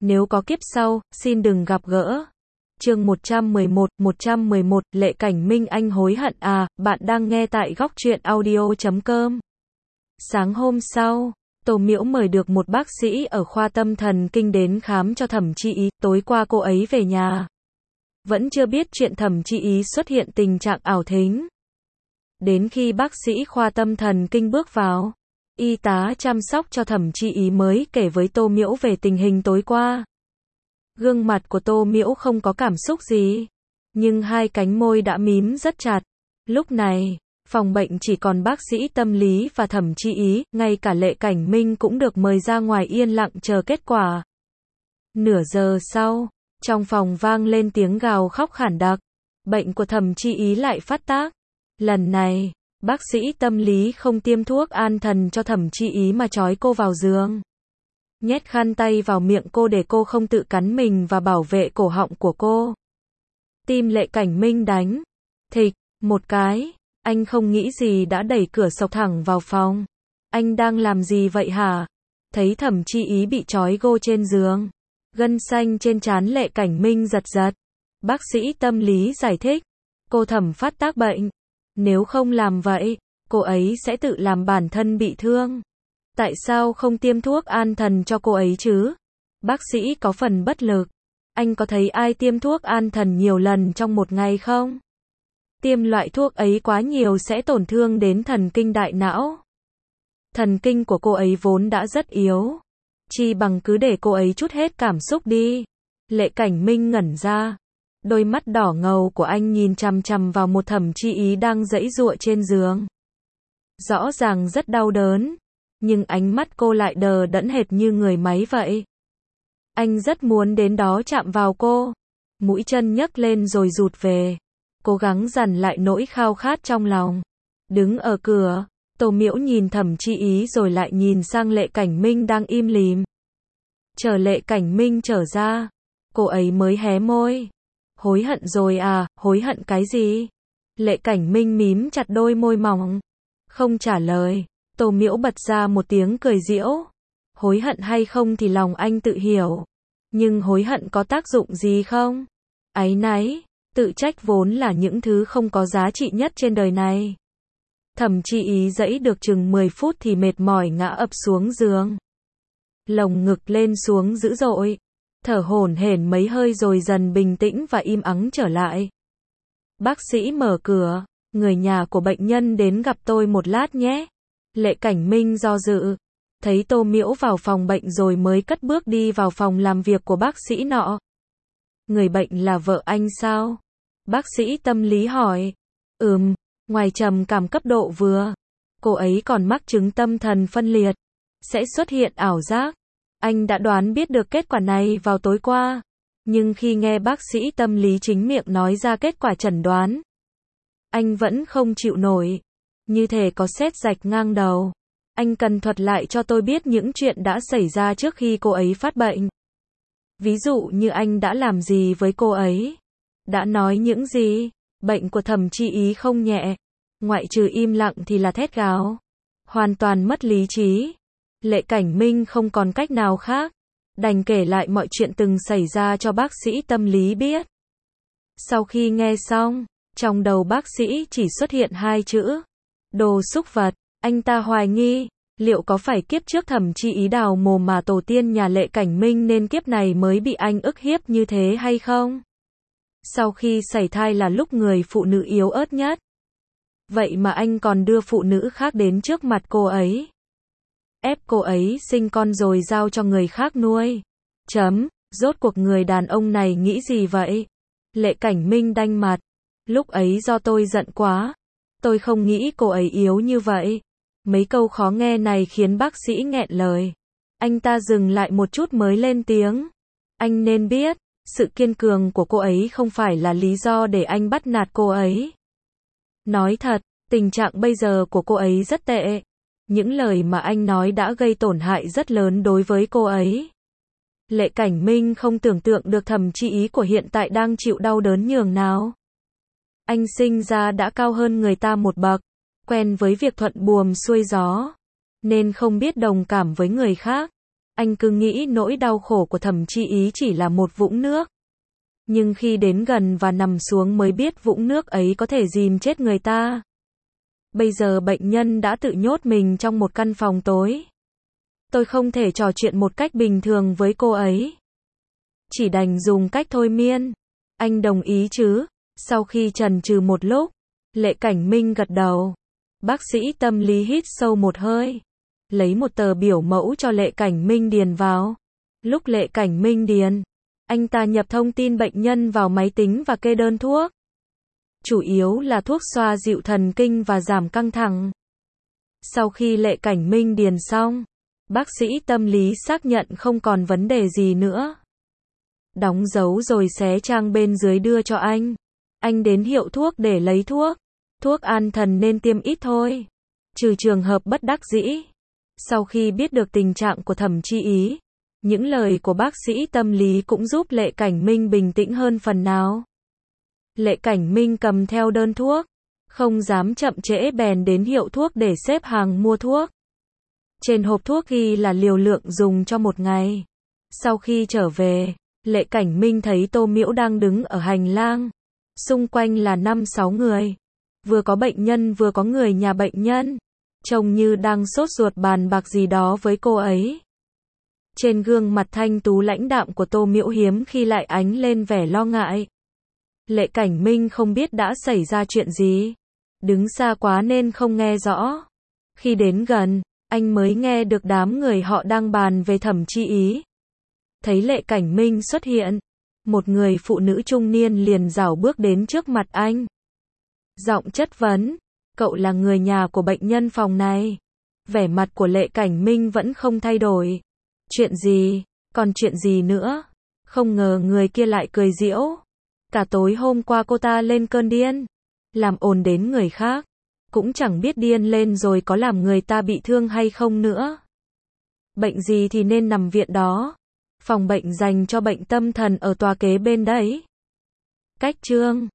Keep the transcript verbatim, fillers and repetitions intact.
Nếu có kiếp sau, xin đừng gặp gỡ. Chương một trăm mười một, một trăm mười một, Lệ Cảnh Minh anh hối hận à, bạn đang nghe tại góc truyện audio chấm com. Sáng hôm sau, Tô Miễu mời được một bác sĩ ở khoa tâm thần kinh đến khám cho Thẩm Chi Ý, tối qua cô ấy về nhà. Vẫn chưa biết chuyện Thẩm Chi Ý xuất hiện tình trạng ảo thính. Đến khi bác sĩ khoa tâm thần kinh bước vào, y tá chăm sóc cho Thẩm Chi Ý mới kể với Tô Miễu về tình hình tối qua. Gương mặt của Tô Miễu không có cảm xúc gì, nhưng hai cánh môi đã mím rất chặt. Lúc này, phòng bệnh chỉ còn bác sĩ tâm lý và Thẩm Chi Ý, ngay cả Lệ Cảnh Minh cũng được mời ra ngoài yên lặng chờ kết quả. Nửa giờ sau, trong phòng vang lên tiếng gào khóc khản đặc. Bệnh của Thẩm Chi Ý lại phát tác. Lần này, bác sĩ tâm lý không tiêm thuốc an thần cho Thẩm Chi Ý mà trói cô vào giường. Nhét khăn tay vào miệng cô để cô không tự cắn mình và bảo vệ cổ họng của cô. Tim Lệ Cảnh Minh đánh thịch một cái, anh không nghĩ gì đã đẩy cửa sộc thẳng vào phòng. Anh đang làm gì vậy hả? Thấy Thẩm Chi Ý bị trói gô trên giường, gân xanh trên trán Lệ Cảnh Minh giật giật. Bác sĩ tâm lý giải thích, cô Thẩm phát tác bệnh. Nếu không làm vậy, cô ấy sẽ tự làm bản thân bị thương. Tại sao không tiêm thuốc an thần cho cô ấy chứ? Bác sĩ có phần bất lực. Anh có thấy ai tiêm thuốc an thần nhiều lần trong một ngày không? Tiêm loại thuốc ấy quá nhiều sẽ tổn thương đến thần kinh đại não. Thần kinh của cô ấy vốn đã rất yếu. Chi bằng cứ để cô ấy trút hết cảm xúc đi. Lệ Cảnh Minh ngẩn ra. Đôi mắt đỏ ngầu của anh nhìn chằm chằm vào một Thẩm Chi Ý đang giãy giụa trên giường. Rõ ràng rất đau đớn, nhưng ánh mắt cô lại đờ đẫn hệt như người máy vậy. Anh rất muốn đến đó chạm vào cô. Mũi chân nhấc lên rồi rụt về. Cố gắng dằn lại nỗi khao khát trong lòng. Đứng ở cửa, Tô Miễu nhìn Thẩm Chi Ý rồi lại nhìn sang Lệ Cảnh Minh đang im lìm. Chờ Lệ Cảnh Minh trở ra, cô ấy mới hé môi. Hối hận rồi à, hối hận cái gì? Lệ Cảnh Minh mím chặt đôi môi mỏng. Không trả lời. Tô Miễu bật ra một tiếng cười giễu. Hối hận hay không thì lòng anh tự hiểu. Nhưng hối hận có tác dụng gì không? Áy náy, tự trách vốn là những thứ không có giá trị nhất trên đời này. Thẩm Chi Ý giãy được chừng mười phút thì mệt mỏi ngã ập xuống giường. Lồng ngực lên xuống dữ dội. Thở hổn hển mấy hơi rồi dần bình tĩnh và im ắng trở lại. Bác sĩ mở cửa. Người nhà của bệnh nhân đến gặp tôi một lát nhé. Lệ Cảnh Minh do dự. Thấy Tô Miễu vào phòng bệnh rồi mới cất bước đi vào phòng làm việc của bác sĩ nọ. Người bệnh là vợ anh sao? Bác sĩ tâm lý hỏi. Ừm, ngoài trầm cảm cấp độ vừa. Cô ấy còn mắc chứng tâm thần phân liệt. Sẽ xuất hiện ảo giác. Anh đã đoán biết được kết quả này vào tối qua. Nhưng khi nghe bác sĩ tâm lý chính miệng nói ra kết quả chẩn đoán, anh vẫn không chịu nổi. Như thể có sét rạch ngang đầu. Anh cần thuật lại cho tôi biết những chuyện đã xảy ra trước khi cô ấy phát bệnh. Ví dụ như anh đã làm gì với cô ấy? Đã nói những gì? Bệnh của Thẩm Chi Ý không nhẹ. Ngoại trừ im lặng thì là thét gào. Hoàn toàn mất lý trí. Lệ Cảnh Minh không còn cách nào khác. Đành kể lại mọi chuyện từng xảy ra cho bác sĩ tâm lý biết. Sau khi nghe xong, trong đầu bác sĩ chỉ xuất hiện hai chữ. Đồ súc vật. Anh ta hoài nghi, liệu có phải kiếp trước Thẩm Chi Ý đào mồm mà tổ tiên nhà Lệ Cảnh Minh nên kiếp này mới bị anh ức hiếp như thế hay không? Sau khi sảy thai là lúc người phụ nữ yếu ớt nhất. Vậy mà anh còn đưa phụ nữ khác đến trước mặt cô ấy. Ép cô ấy sinh con rồi giao cho người khác nuôi. Chấm, rốt cuộc người đàn ông này nghĩ gì vậy? Lệ Cảnh Minh đanh mặt. Lúc ấy do tôi giận quá. Tôi không nghĩ cô ấy yếu như vậy. Mấy câu khó nghe này khiến bác sĩ nghẹn lời. Anh ta dừng lại một chút mới lên tiếng. Anh nên biết, sự kiên cường của cô ấy không phải là lý do để anh bắt nạt cô ấy. Nói thật, tình trạng bây giờ của cô ấy rất tệ. Những lời mà anh nói đã gây tổn hại rất lớn đối với cô ấy. Lệ Cảnh Minh không tưởng tượng được Thẩm Chi Ý của hiện tại đang chịu đau đớn nhường nào. Anh sinh ra đã cao hơn người ta một bậc, quen với việc thuận buồm xuôi gió, nên không biết đồng cảm với người khác. Anh cứ nghĩ nỗi đau khổ của Thẩm Chi Ý chỉ là một vũng nước. Nhưng khi đến gần và nằm xuống mới biết vũng nước ấy có thể dìm chết người ta. Bây giờ bệnh nhân đã tự nhốt mình trong một căn phòng tối. Tôi không thể trò chuyện một cách bình thường với cô ấy. Chỉ đành dùng cách thôi miên. Anh đồng ý chứ? Sau khi chần chừ một lúc, Lệ Cảnh Minh gật đầu. Bác sĩ tâm lý hít sâu một hơi. Lấy một tờ biểu mẫu cho Lệ Cảnh Minh điền vào. Lúc Lệ Cảnh Minh điền, anh ta nhập thông tin bệnh nhân vào máy tính và kê đơn thuốc. Chủ yếu là thuốc xoa dịu thần kinh và giảm căng thẳng. Sau khi Lệ Cảnh Minh điền xong, bác sĩ tâm lý xác nhận không còn vấn đề gì nữa. Đóng dấu rồi xé trang bên dưới đưa cho anh. Anh đến hiệu thuốc để lấy thuốc. Thuốc an thần nên tiêm ít thôi. Trừ trường hợp bất đắc dĩ. Sau khi biết được tình trạng của Thẩm Chi Ý, những lời của bác sĩ tâm lý cũng giúp Lệ Cảnh Minh bình tĩnh hơn phần nào. Lệ Cảnh Minh cầm theo đơn thuốc, không dám chậm trễ bèn đến hiệu thuốc để xếp hàng mua thuốc. Trên hộp thuốc ghi là liều lượng dùng cho một ngày. Sau khi trở về, Lệ Cảnh Minh thấy Tô Miễu đang đứng ở hành lang. Xung quanh là năm sáu người. Vừa có bệnh nhân vừa có người nhà bệnh nhân. Trông như đang sốt ruột bàn bạc gì đó với cô ấy. Trên gương mặt thanh tú lãnh đạm của Tô Miễu hiếm khi lại ánh lên vẻ lo ngại. Lệ Cảnh Minh không biết đã xảy ra chuyện gì. Đứng xa quá nên không nghe rõ. Khi đến gần, anh mới nghe được đám người họ đang bàn về Thẩm Chi Ý. Thấy Lệ Cảnh Minh xuất hiện, một người phụ nữ trung niên liền rảo bước đến trước mặt anh. Giọng chất vấn, cậu là người nhà của bệnh nhân phòng này. Vẻ mặt của Lệ Cảnh Minh vẫn không thay đổi. Chuyện gì, còn chuyện gì nữa? Không ngờ người kia lại cười giễu. Cả tối hôm qua cô ta lên cơn điên, làm ồn đến người khác. Cũng chẳng biết điên lên rồi có làm người ta bị thương hay không nữa. Bệnh gì thì nên nằm viện đó. Phòng bệnh dành cho bệnh tâm thần ở tòa kế bên đấy. Cách chương